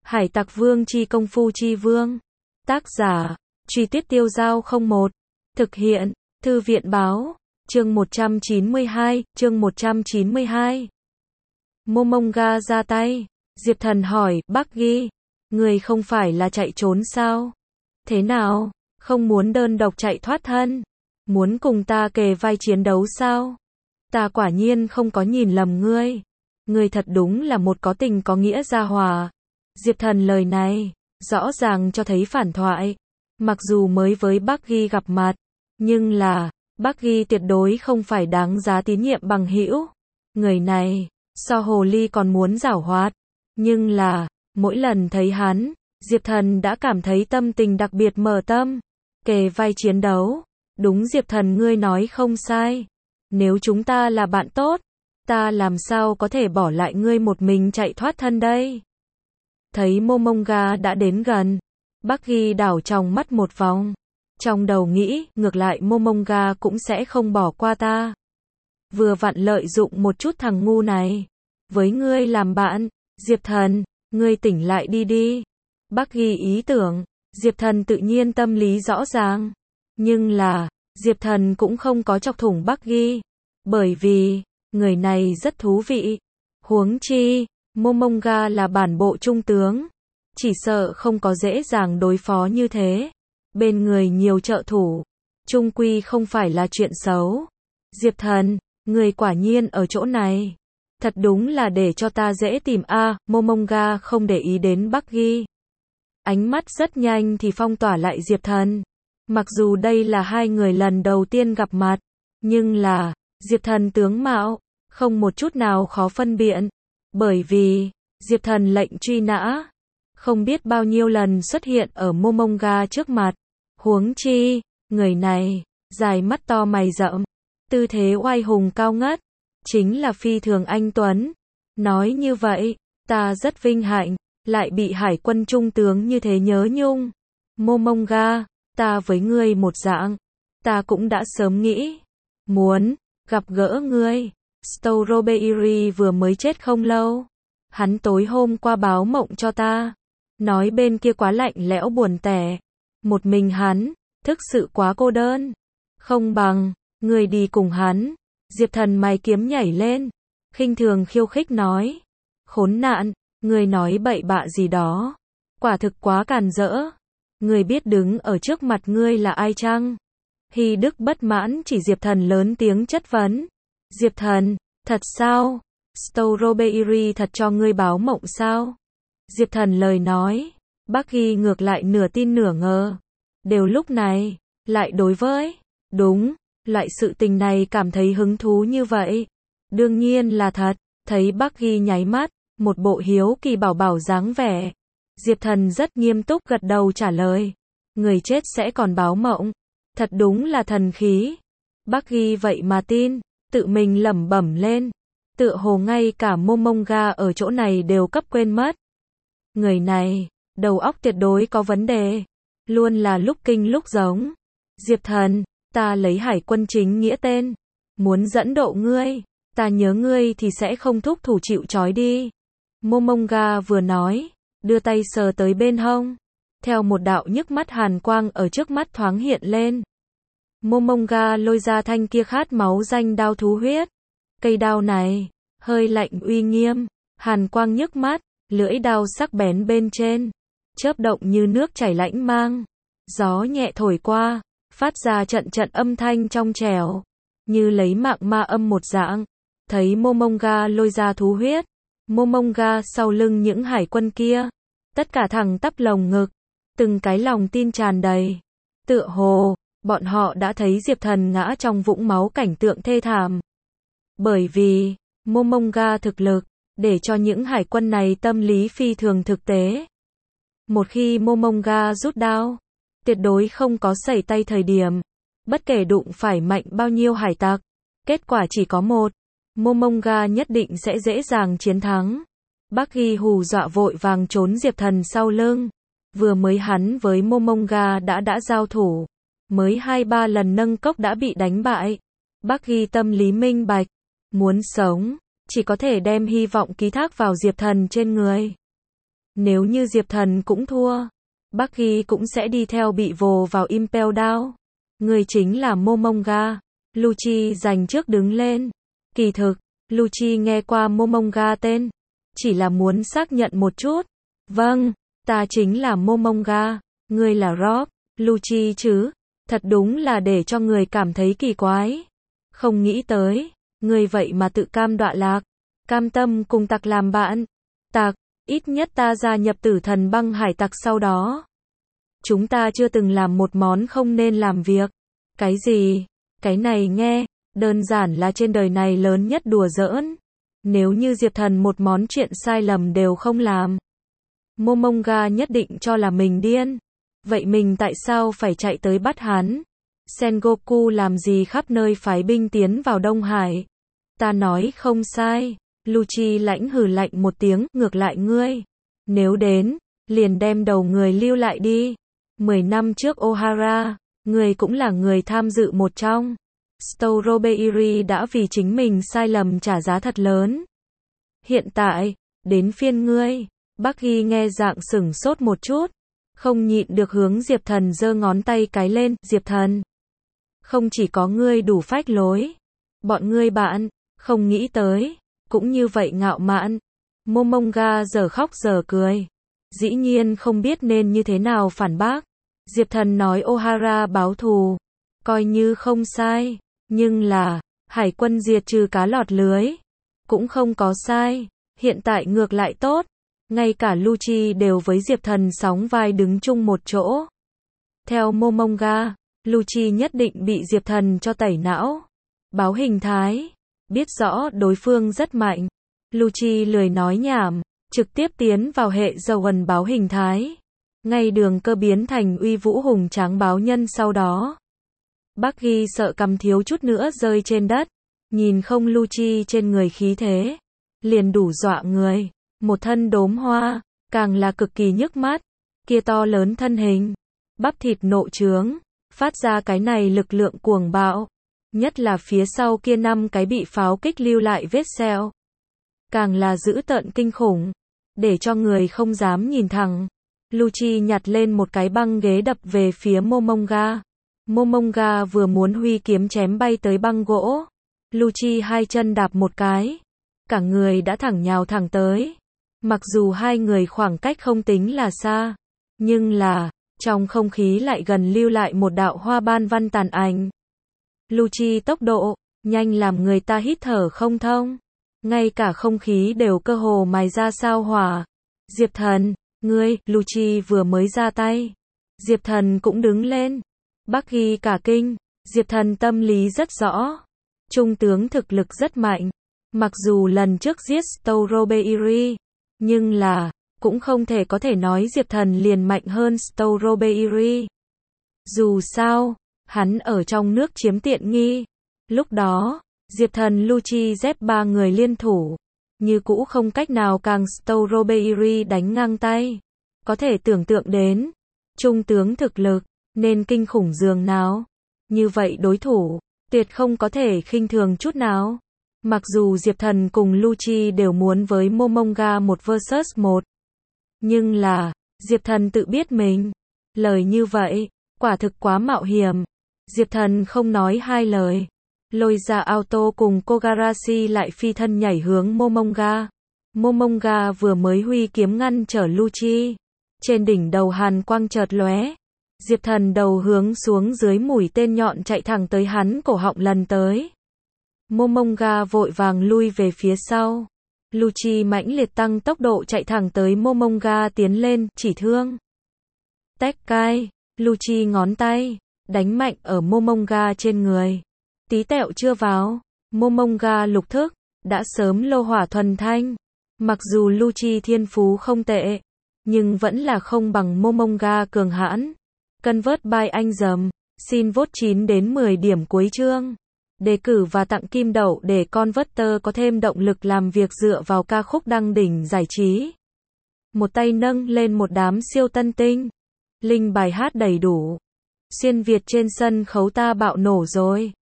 Hải Tặc Vương chi công phu chi vương. Tác giả, Truy Tuyết Tiêu Giao 01. Thực hiện, Thư viện báo. Chương 192, chương 192. Momonga ra tay. Diệp Thần hỏi, Bucky, người không phải là chạy trốn sao? Thế nào? Không muốn đơn độc chạy thoát thân? Muốn cùng ta kề vai chiến đấu sao? Ta quả nhiên không có nhìn lầm ngươi. Ngươi thật đúng là một có tình có nghĩa gia hỏa. Diệp Thần lời này, rõ ràng cho thấy phản thoại. Mặc dù mới với Bucky gặp mặt, nhưng là, Bucky tuyệt đối không phải đáng giá tín nhiệm bằng hữu. Người này, so hồ ly còn muốn giảo hoạt. Nhưng là, mỗi lần thấy hắn, Diệp Thần đã cảm thấy tâm tình đặc biệt mở tâm. Kề vai chiến đấu. Đúng Diệp Thần ngươi nói không sai. Nếu chúng ta là bạn tốt, ta làm sao có thể bỏ lại ngươi một mình chạy thoát thân đây? Thấy Momonga đã đến gần, Bucky đảo trong mắt một vòng. Trong đầu nghĩ, ngược lại Momonga cũng sẽ không bỏ qua ta. Vừa vặn lợi dụng một chút thằng ngu này. Với ngươi làm bạn, Diệp Thần, ngươi tỉnh lại đi đi. Bucky ý tưởng, Diệp Thần tự nhiên tâm lý rõ ràng. Nhưng là, Diệp Thần cũng không có chọc thủng Bucky. Bởi vì, người này rất thú vị. Huống chi, Momonga là bản bộ trung tướng. Chỉ sợ không có dễ dàng đối phó như thế. Bên người nhiều trợ thủ. Trung quy không phải là chuyện xấu. Diệp Thần, người quả nhiên ở chỗ này. Thật đúng là để cho ta dễ tìm a. Momonga không để ý đến Bucky. Ánh mắt rất nhanh thì phong tỏa lại Diệp Thần. Mặc dù đây là hai người lần đầu tiên gặp mặt. Nhưng là, Diệp Thần tướng mạo, không một chút nào khó phân biện. Bởi vì, Diệp Thần lệnh truy nã, không biết bao nhiêu lần xuất hiện ở Momonga trước mặt. Huống chi, người này, dài mắt to mày rậm, tư thế oai hùng cao ngất, chính là phi thường anh tuấn. Nói như vậy, ta rất vinh hạnh, lại bị hải quân trung tướng như thế nhớ nhung. Momonga, ta với ngươi một dạng, ta cũng đã sớm nghĩ, muốn gặp gỡ ngươi. Strawberry vừa mới chết không lâu. Hắn tối hôm qua báo mộng cho ta. Nói bên kia quá lạnh lẽo buồn tẻ. Một mình hắn, thực sự quá cô đơn. Không bằng, người đi cùng hắn. Diệp Thần mày kiếm nhảy lên. Khinh thường khiêu khích nói. Khốn nạn, người nói bậy bạ gì đó. Quả thực quá càn rỡ. Người biết đứng ở trước mặt ngươi là ai chăng? Hy Đức bất mãn chỉ Diệp Thần lớn tiếng chất vấn. Diệp Thần, thật sao? Strawberry thật cho ngươi báo mộng sao? Diệp Thần lời nói, Bucky ngược lại nửa tin nửa ngờ. Đều lúc này, lại đối với, đúng, loại sự tình này cảm thấy hứng thú như vậy. Đương nhiên là thật, thấy Bucky nháy mắt, một bộ hiếu kỳ bảo bảo dáng vẻ. Diệp Thần rất nghiêm túc gật đầu trả lời. Người chết sẽ còn báo mộng. Thật đúng là thần khí. Bucky vậy mà tin. Tự mình lẩm bẩm lên. Tựa hồ ngay cả Momonga ở chỗ này đều cấp quên mất. Người này, đầu óc tuyệt đối có vấn đề. Luôn là lúc kinh lúc giống. Diệp Thần, ta lấy hải quân chính nghĩa tên. Muốn dẫn độ ngươi. Ta nhớ ngươi thì sẽ không thúc thủ chịu trói đi. Momonga vừa nói, đưa tay sờ tới bên hông. Theo một đạo nhức mắt hàn quang ở trước mắt thoáng hiện lên. Momonga lôi ra thanh kia khát máu danh đao thú huyết. Cây đao này, hơi lạnh uy nghiêm, hàn quang nhức mắt, lưỡi đao sắc bén bên trên, chớp động như nước chảy lãnh mang. Gió nhẹ thổi qua, phát ra trận trận âm thanh trong trẻo, như lấy mạng ma âm một dạng. Thấy Momonga lôi ra thú huyết, Momonga sau lưng những hải quân kia, tất cả thẳng tắp lồng ngực, từng cái lòng tin tràn đầy. Tựa hồ, bọn họ đã thấy Diệp Thần ngã trong vũng máu cảnh tượng thê thảm. Bởi vì, Momonga thực lực, để cho những hải quân này tâm lý phi thường thực tế. Một khi Momonga rút đao, tuyệt đối không có sẩy tay thời điểm. Bất kể đụng phải mạnh bao nhiêu hải tặc, kết quả chỉ có một. Momonga nhất định sẽ dễ dàng chiến thắng. Bucky hù dọa vội vàng trốn Diệp Thần sau lưng. Vừa mới hắn với Momonga đã giao thủ. Mới 2-3 lần nâng cốc đã bị đánh bại. Bucky tâm lý minh bạch. Muốn sống, chỉ có thể đem hy vọng ký thác vào Diệp Thần trên người. Nếu như Diệp Thần cũng thua, Bucky cũng sẽ đi theo bị vồ vào Impel Down. Người chính là Momonga. Lucci giành trước đứng lên. Kỳ thực, Lucci nghe qua Momonga tên, chỉ là muốn xác nhận một chút. Vâng, ta chính là Momonga, ngươi là Rob, Lucci chứ. Thật đúng là để cho người cảm thấy kỳ quái. Không nghĩ tới, ngươi vậy mà tự cam đọa lạc, cam tâm cùng tặc làm bạn. Tặc, ít nhất ta gia nhập Tử Thần Băng Hải Tặc sau đó. Chúng ta chưa từng làm một món không nên làm việc. Cái gì? Cái này nghe, đơn giản là trên đời này lớn nhất đùa giỡn. Nếu như Diệp Thần một món chuyện sai lầm đều không làm, Momonga nhất định cho là mình điên. Vậy mình tại sao phải chạy tới bắt hắn? Sengoku làm gì khắp nơi phái binh tiến vào Đông Hải? Ta nói không sai. Lucci lãnh hừ lạnh một tiếng, ngược lại ngươi. Nếu đến, liền đem đầu người lưu lại đi. 10 năm trước Ohara, người cũng là người tham dự một trong. Strawberry đã vì chính mình sai lầm trả giá thật lớn. Hiện tại, đến phiên ngươi. Bucky nghe dạng sửng sốt một chút, không nhịn được hướng Diệp Thần giơ ngón tay cái lên. Diệp Thần, không chỉ có ngươi đủ phách lối, bọn ngươi bạn, không nghĩ tới, cũng như vậy ngạo mạn. Momonga giờ khóc giờ cười, dĩ nhiên không biết nên như thế nào phản bác. Diệp Thần nói Ohara báo thù, coi như không sai, nhưng là, hải quân diệt trừ cá lọt lưới, cũng không có sai, hiện tại ngược lại tốt. Ngay cả Lucci đều với Diệp Thần sóng vai đứng chung một chỗ. Theo Momonga, Lucci nhất định bị Diệp Thần cho tẩy não. Báo hình thái, biết rõ đối phương rất mạnh. Lucci lười nói nhảm, trực tiếp tiến vào hệ dầu ẩn báo hình thái. Ngay đường cơ biến thành uy vũ hùng tráng báo nhân sau đó. Bucky sợ cầm thiếu chút nữa rơi trên đất. Nhìn không Lucci trên người khí thế, liền đủ dọa người. Một thân đốm hoa, càng là cực kỳ nhức mắt. Kia to lớn thân hình, bắp thịt nộ trướng, phát ra cái này lực lượng cuồng bạo. Nhất là phía sau kia 5 cái bị pháo kích lưu lại vết sẹo, càng là dữ tợn kinh khủng, để cho người không dám nhìn thẳng. Lucci nhặt lên một cái băng ghế đập về phía Momonga. Momonga vừa muốn huy kiếm chém bay tới băng gỗ. Lucci hai chân đạp một cái, cả người đã thẳng nhào thẳng tới. Mặc dù hai người khoảng cách không tính là xa, nhưng là, trong không khí lại gần lưu lại một đạo hoa ban văn tàn ảnh. Lucci tốc độ, nhanh làm người ta hít thở không thông. Ngay cả không khí đều cơ hồ mài ra sao hỏa. Diệp Thần, ngươi, Lucci vừa mới ra tay. Diệp Thần cũng đứng lên. Bucky cả kinh, Diệp Thần tâm lý rất rõ. Trung tướng thực lực rất mạnh. Mặc dù lần trước giết Strawberry, nhưng là, cũng không thể có thể nói Diệp Thần liền mạnh hơn Strawberry. Dù sao, hắn ở trong nước chiếm tiện nghi. Lúc đó, Diệp Thần Lucci dép 3 người liên thủ, như cũ không cách nào càng Strawberry đánh ngang tay. Có thể tưởng tượng đến, trung tướng thực lực, nên kinh khủng dường nào. Như vậy đối thủ, tuyệt không có thể khinh thường chút nào. Mặc dù Diệp Thần cùng Lucci đều muốn với Momonga 1 vs 1. Nhưng là, Diệp Thần tự biết mình. Lời như vậy, quả thực quá mạo hiểm. Diệp Thần không nói hai lời. Lôi ra auto cùng Kogarashi lại phi thân nhảy hướng Momonga. Momonga vừa mới huy kiếm ngăn trở Lucci. Trên đỉnh đầu hàn quang chợt lóe. Diệp Thần đầu hướng xuống dưới mũi tên nhọn chạy thẳng tới hắn cổ họng lần tới. Momonga vội vàng lui về phía sau. Lucci mãnh liệt tăng tốc độ chạy thẳng tới Momonga tiến lên, chỉ thương. Tekkai, Lucci ngón tay, đánh mạnh ở Momonga trên người. Tí tẹo chưa vào, Momonga lục thức, đã sớm lô hỏa thuần thanh. Mặc dù Lucci thiên phú không tệ, nhưng vẫn là không bằng Momonga cường hãn. Convert by anh dầm, xin vote 9 đến 10 điểm cuối chương. Đề cử và tặng kim đậu để Converter có thêm động lực làm việc dựa vào ca khúc đăng đỉnh giải trí. Một tay nâng lên một đám siêu tân tinh. Link bài hát đầy đủ. Xuyên Việt trên sân khấu ta bạo nổ rồi.